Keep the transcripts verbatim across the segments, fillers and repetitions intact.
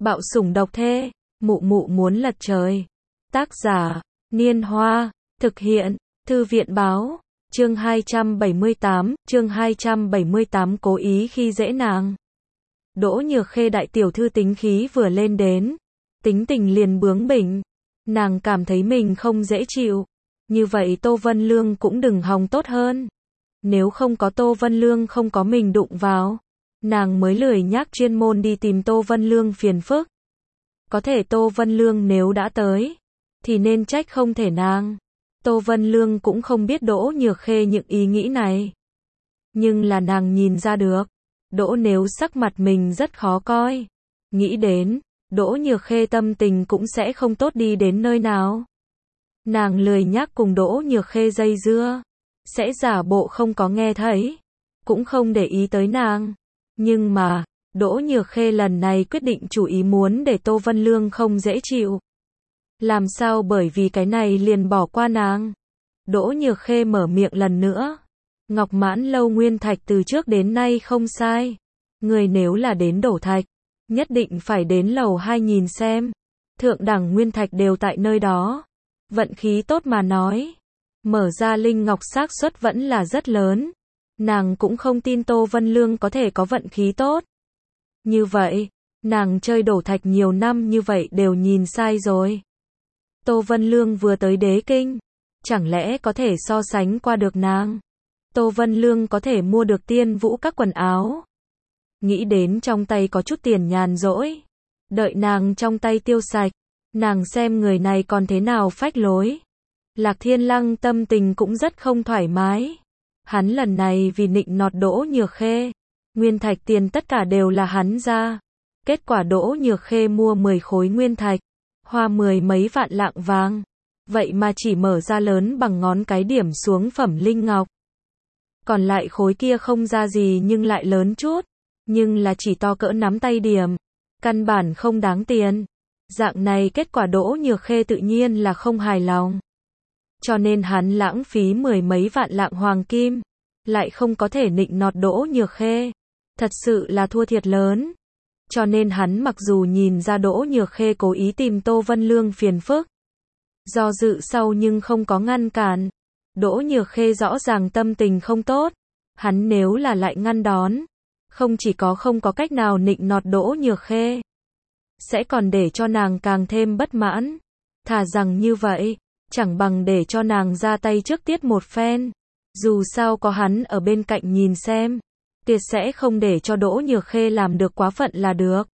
Bạo sủng độc thê, mụ mụ muốn lật trời. Tác giả, Niên Hoa, thực hiện, Thư viện báo, chương hai trăm bảy mươi tám, chương hai trăm bảy mươi tám cố ý khi dễ nàng. Đỗ Nhược Khê đại tiểu thư tính khí vừa lên đến, tính tình liền bướng bỉnh, nàng cảm thấy mình không dễ chịu, như vậy Tô Vân Lương cũng đừng hòng tốt hơn. Nếu không có Tô Vân Lương không có mình đụng vào, nàng mới lười nhác chuyên môn đi tìm Tô Vân Lương phiền phức. Có thể Tô Vân Lương nếu đã tới, thì nên trách không thể nàng. Tô Vân Lương cũng không biết Đỗ Nhược Khê những ý nghĩ này. Nhưng là nàng nhìn ra được, Đỗ nếu sắc mặt mình rất khó coi. Nghĩ đến, Đỗ Nhược Khê tâm tình cũng sẽ không tốt đi đến nơi nào. Nàng lười nhác cùng Đỗ Nhược Khê dây dưa, sẽ giả bộ không có nghe thấy, cũng không để ý tới nàng. Nhưng mà, Đỗ Nhược Khê lần này quyết định chủ ý muốn để Tô Vân Lương không dễ chịu. Làm sao bởi vì cái này liền bỏ qua nàng. Đỗ Nhược Khê mở miệng lần nữa. Ngọc Mãn Lâu nguyên thạch từ trước đến nay không sai. Người nếu là đến đổ thạch, nhất định phải đến lầu hai nhìn xem. Thượng đẳng nguyên thạch đều tại nơi đó. Vận khí tốt mà nói, mở ra linh ngọc xác suất vẫn là rất lớn. Nàng cũng không tin Tô Vân Lương có thể có vận khí tốt. Như vậy, nàng chơi đổ thạch nhiều năm như vậy đều nhìn sai rồi. Tô Vân Lương vừa tới đế kinh, chẳng lẽ có thể so sánh qua được nàng? Tô Vân Lương có thể mua được tiên vũ các quần áo. Nghĩ đến trong tay có chút tiền nhàn rỗi, đợi nàng trong tay tiêu sạch, nàng xem người này còn thế nào phách lối. Lạc Thiên Lăng tâm tình cũng rất không thoải mái. Hắn lần này vì nịnh nọt Đỗ Nhược Khê, nguyên thạch tiền tất cả đều là hắn ra. Kết quả Đỗ Nhược Khê mua mười khối nguyên thạch, hoa mười mấy vạn lạng vàng, vậy mà chỉ mở ra lớn bằng ngón cái điểm xuống phẩm linh ngọc. Còn lại khối kia không ra gì nhưng lại lớn chút, nhưng là chỉ to cỡ nắm tay điểm, căn bản không đáng tiền. Dạng này kết quả Đỗ Nhược Khê tự nhiên là không hài lòng. Cho nên hắn lãng phí mười mấy vạn lạng hoàng kim, lại không có thể nịnh nọt Đỗ Nhược Khê. Thật sự là thua thiệt lớn. Cho nên hắn mặc dù nhìn ra Đỗ Nhược Khê cố ý tìm Tô Vân Lương phiền phức, do dự sau nhưng không có ngăn cản. Đỗ Nhược Khê rõ ràng tâm tình không tốt, hắn nếu là lại ngăn đón, không chỉ có không có cách nào nịnh nọt Đỗ Nhược Khê, sẽ còn để cho nàng càng thêm bất mãn. Thà rằng như vậy, chẳng bằng để cho nàng ra tay trước tiết một phen. Dù sao có hắn ở bên cạnh nhìn xem, tuyệt sẽ không để cho Đỗ Nhược Khê làm được quá phận là được.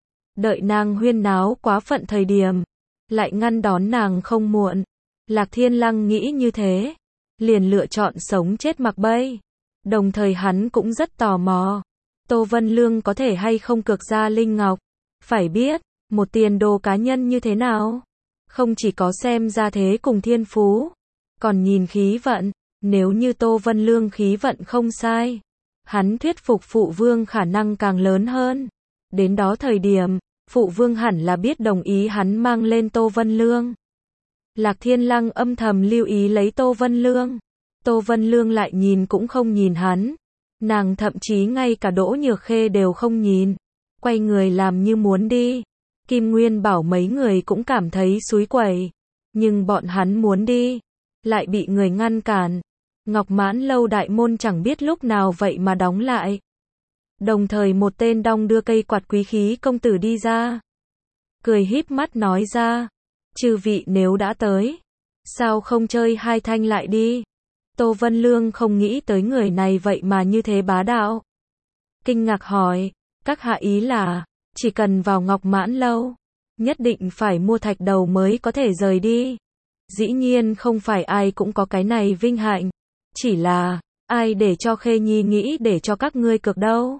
Đợi nàng huyên náo quá phận thời điểm, lại ngăn đón nàng không muộn. Lạc Thiên Lăng nghĩ như thế, liền lựa chọn sống chết mặc bay. Đồng thời hắn cũng rất tò mò, Tô Vân Lương có thể hay không cược ra linh ngọc. Phải biết, một tiền đồ cá nhân như thế nào? Không chỉ có xem ra thế cùng thiên phú, còn nhìn khí vận. Nếu như Tô Vân Lương khí vận không sai, hắn thuyết phục phụ vương khả năng càng lớn hơn. Đến đó thời điểm, phụ vương hẳn là biết đồng ý hắn mang lên Tô Vân Lương. Lạc Thiên Lăng âm thầm lưu ý lấy Tô Vân Lương. Tô Vân Lương lại nhìn cũng không nhìn hắn. Nàng thậm chí ngay cả Đỗ Nhược Khê đều không nhìn, quay người làm như muốn đi. Kim Nguyên bảo mấy người cũng cảm thấy xúi quẩy, nhưng bọn hắn muốn đi, lại bị người ngăn cản. Ngọc Mãn Lâu đại môn chẳng biết lúc nào vậy mà đóng lại. Đồng thời một tên đong đưa cây quạt quý khí công tử đi ra, cười híp mắt nói ra, chư vị nếu đã tới, sao không chơi hai thanh lại đi. Tô Vân Lương không nghĩ tới người này vậy mà như thế bá đạo. Kinh ngạc hỏi, các hạ ý là, chỉ cần vào Ngọc Mãn Lâu, nhất định phải mua thạch đầu mới có thể rời đi. Dĩ nhiên không phải ai cũng có cái này vinh hạnh. Chỉ là, ai để cho Khê Nhi nghĩ để cho các ngươi cược đâu.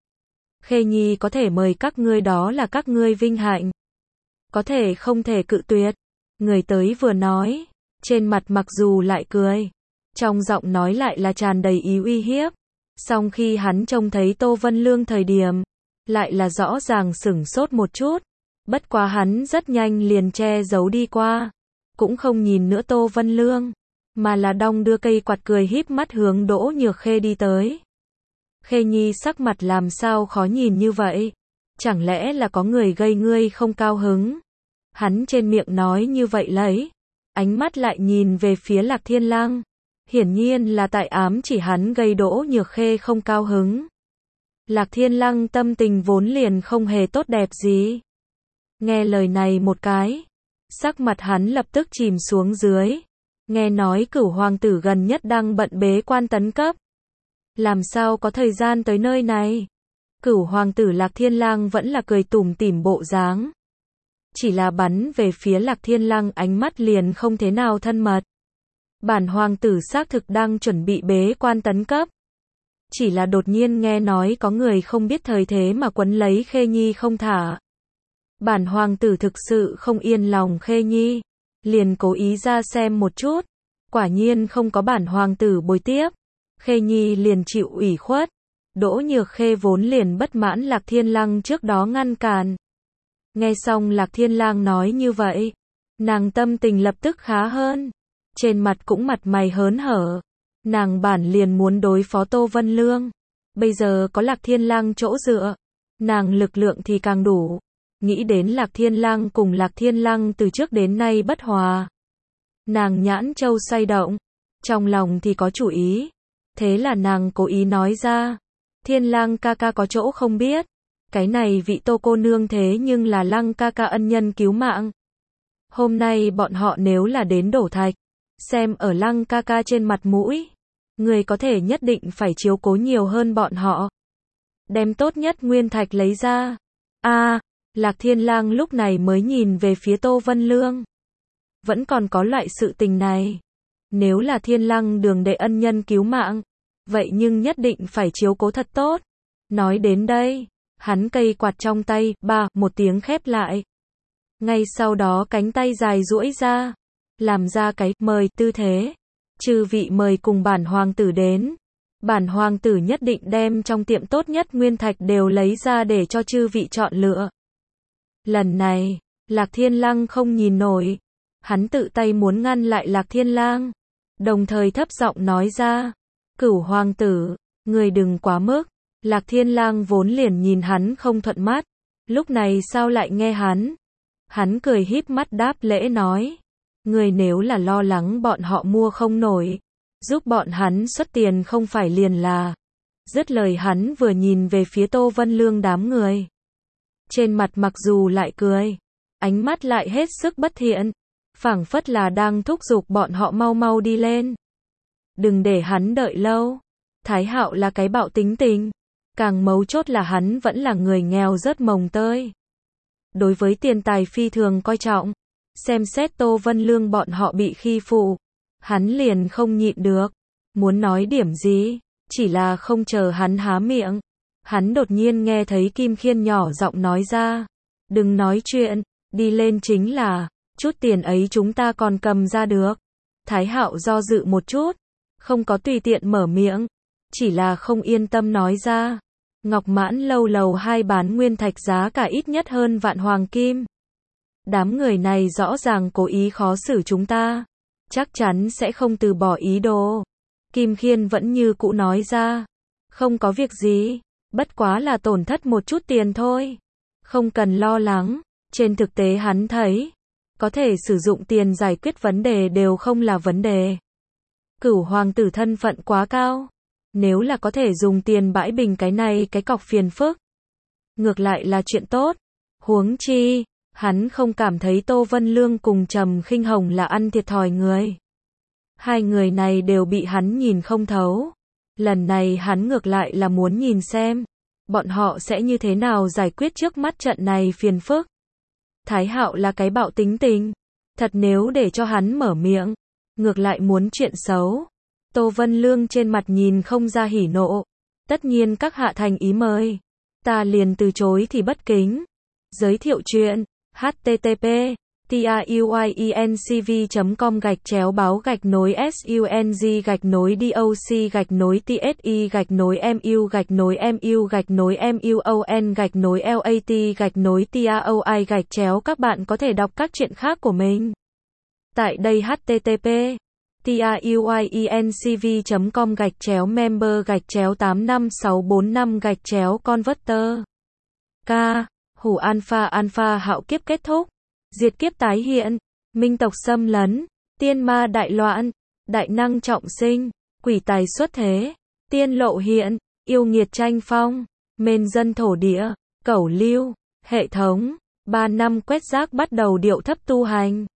Khê Nhi có thể mời các ngươi đó là các ngươi vinh hạnh. Có thể không thể cự tuyệt. Người tới vừa nói, trên mặt mặc dù lại cười, trong giọng nói lại là tràn đầy ý uy hiếp. Song khi hắn trông thấy Tô Vân Lương thời điểm, lại là rõ ràng sửng sốt một chút. Bất quá hắn rất nhanh liền che giấu đi qua, cũng không nhìn nữa Tô Vân Lương, mà là đong đưa cây quạt cười híp mắt hướng Đỗ Nhược Khê đi tới. Khê Nhi sắc mặt làm sao khó nhìn như vậy? chẳng lẽ là có người gây ngươi không cao hứng? Hắn trên miệng nói như vậy lấy, ánh mắt lại nhìn về phía Lạc Thiên Lăng. Hiển nhiên là tại ám chỉ hắn gây Đỗ Nhược Khê không cao hứng. Lạc Thiên Lăng tâm tình vốn liền không hề tốt đẹp gì. Nghe lời này một cái, sắc mặt hắn lập tức chìm xuống dưới. Nghe nói Cửu hoàng tử gần nhất đang bận bế quan tấn cấp. Làm sao có thời gian tới nơi này? Cửu hoàng tử Lạc Thiên Lang vẫn là cười tủm tỉm bộ dáng. Chỉ là bắn về phía Lạc Thiên Lăng ánh mắt liền không thế nào thân mật. Bản hoàng tử xác thực đang chuẩn bị bế quan tấn cấp. Chỉ là đột nhiên nghe nói có người không biết thời thế mà quấn lấy Khê Nhi không thả. Bản hoàng tử thực sự không yên lòng Khê Nhi, liền cố ý ra xem một chút. Quả nhiên không có bản hoàng tử bồi tiếp. Khê Nhi liền chịu ủy khuất. Đỗ Nhược Khê vốn liền bất mãn Lạc Thiên Lăng trước đó ngăn cản. Nghe xong Lạc Thiên Lang nói như vậy, nàng tâm tình lập tức khá hơn. Trên mặt cũng mặt mày hớn hở. Nàng bản liền muốn đối phó Tô Vân Lương. Bây giờ có Lạc Thiên Lang chỗ dựa, nàng lực lượng thì càng đủ. Nghĩ đến Lạc Thiên Lang cùng Lạc Thiên Lăng từ trước đến nay bất hòa. Nàng nhãn châu xoay động, trong lòng thì có chủ ý. Thế là nàng cố ý nói ra, Thiên Lang ca ca có chỗ không biết. Cái này vị Tô cô nương thế nhưng là Lăng ca ca ân nhân cứu mạng. Hôm nay bọn họ nếu là đến đổ thạch, xem ở Lăng ca ca trên mặt mũi, người có thể nhất định phải chiếu cố nhiều hơn bọn họ. Đem tốt nhất nguyên thạch lấy ra. A, à, Lạc Thiên Lang lúc này mới nhìn về phía Tô Vân Lương. Vẫn còn có loại sự tình này. Nếu là Thiên Lăng đường đệ ân nhân cứu mạng, vậy nhưng nhất định phải chiếu cố thật tốt. Nói đến đây, hắn cây quạt trong tay, ba, một tiếng khép lại. Ngay sau đó cánh tay dài duỗi ra, làm ra cái mời tư thế. Chư vị mời cùng bản hoàng tử đến. Bản hoàng tử nhất định đem trong tiệm tốt nhất nguyên thạch đều lấy ra để cho chư vị chọn lựa. Lần này, Lạc Thiên Lăng không nhìn nổi. Hắn tự tay muốn ngăn lại Lạc Thiên Lang, đồng thời thấp giọng nói ra, Cửu hoàng tử, người đừng quá mức. Lạc Thiên Lang vốn liền nhìn hắn không thuận mắt, lúc này sao lại nghe hắn? Hắn cười híp mắt đáp lễ nói, người nếu là lo lắng bọn họ mua không nổi, giúp bọn hắn xuất tiền không phải liền là. Dứt lời hắn vừa nhìn về phía Tô Vân Lương đám người. Trên mặt mặc dù lại cười, ánh mắt lại hết sức bất thiện, phảng phất là đang thúc giục bọn họ mau mau đi lên. Đừng để hắn đợi lâu. Thái Hạo là cái bạo tính tình, càng mấu chốt là hắn vẫn là người nghèo rớt mồng tơi. Đối với tiền tài phi thường coi trọng, xem xét Tô Vân Lương bọn họ bị khi phụ, hắn liền không nhịn được, muốn nói điểm gì, chỉ là không chờ hắn há miệng. Hắn đột nhiên nghe thấy Kim Khiên nhỏ giọng nói ra, đừng nói chuyện, đi lên chính là, chút tiền ấy chúng ta còn cầm ra được. Thái Hạo do dự một chút, không có tùy tiện mở miệng, chỉ là không yên tâm nói ra, Ngọc Mãn lâu lầu hai bán nguyên thạch giá cả ít nhất hơn vạn hoàng kim. Đám người này rõ ràng cố ý khó xử chúng ta, chắc chắn sẽ không từ bỏ ý đồ. Kim Khiên vẫn như cũ nói ra, không có việc gì, bất quá là tổn thất một chút tiền thôi, không cần lo lắng. Trên thực tế hắn thấy, có thể sử dụng tiền giải quyết vấn đề đều không là vấn đề. Cửu hoàng tử thân phận quá cao, nếu là có thể dùng tiền bãi bình cái này cái cọc phiền phức, ngược lại là chuyện tốt. Huống chi, hắn không cảm thấy Tô Vân Lương cùng Trầm Khinh Hồng là ăn thiệt thòi người. Hai người này đều bị hắn nhìn không thấu. Lần này hắn ngược lại là muốn nhìn xem, bọn họ sẽ như thế nào giải quyết trước mắt trận này phiền phức. Thái Hạo là cái bạo tính tình, thật nếu để cho hắn mở miệng, ngược lại muốn chuyện xấu. Tô Vân Lương trên mặt nhìn không ra hỉ nộ, tất nhiên các hạ thành ý mời, ta liền từ chối thì bất kính. Giới thiệu chuyện, http tuyencv chấm com gạch chéo báo gạch nối sung gạch nối doc gạch nối tsi gạch nối mu gạch nối mu gạch nối muon gạch nối lat gạch nối taoi gạch chéo. Các bạn có thể đọc các chuyện khác của mình tại đây. Http tuyencv chấm com gạch chéo member gạch chéo tám năm sáu bốn năm gạch chéo converter. K Hủ alpha alpha hạo kiếp kết thúc, diệt kiếp tái hiện, minh tộc xâm lấn, tiên ma đại loạn, đại năng trọng sinh, quỷ tài xuất thế, tiên lộ hiện, yêu nghiệt tranh phong, mền dân thổ địa, cẩu lưu, hệ thống, ba năm quét rác bắt đầu điệu thấp tu hành.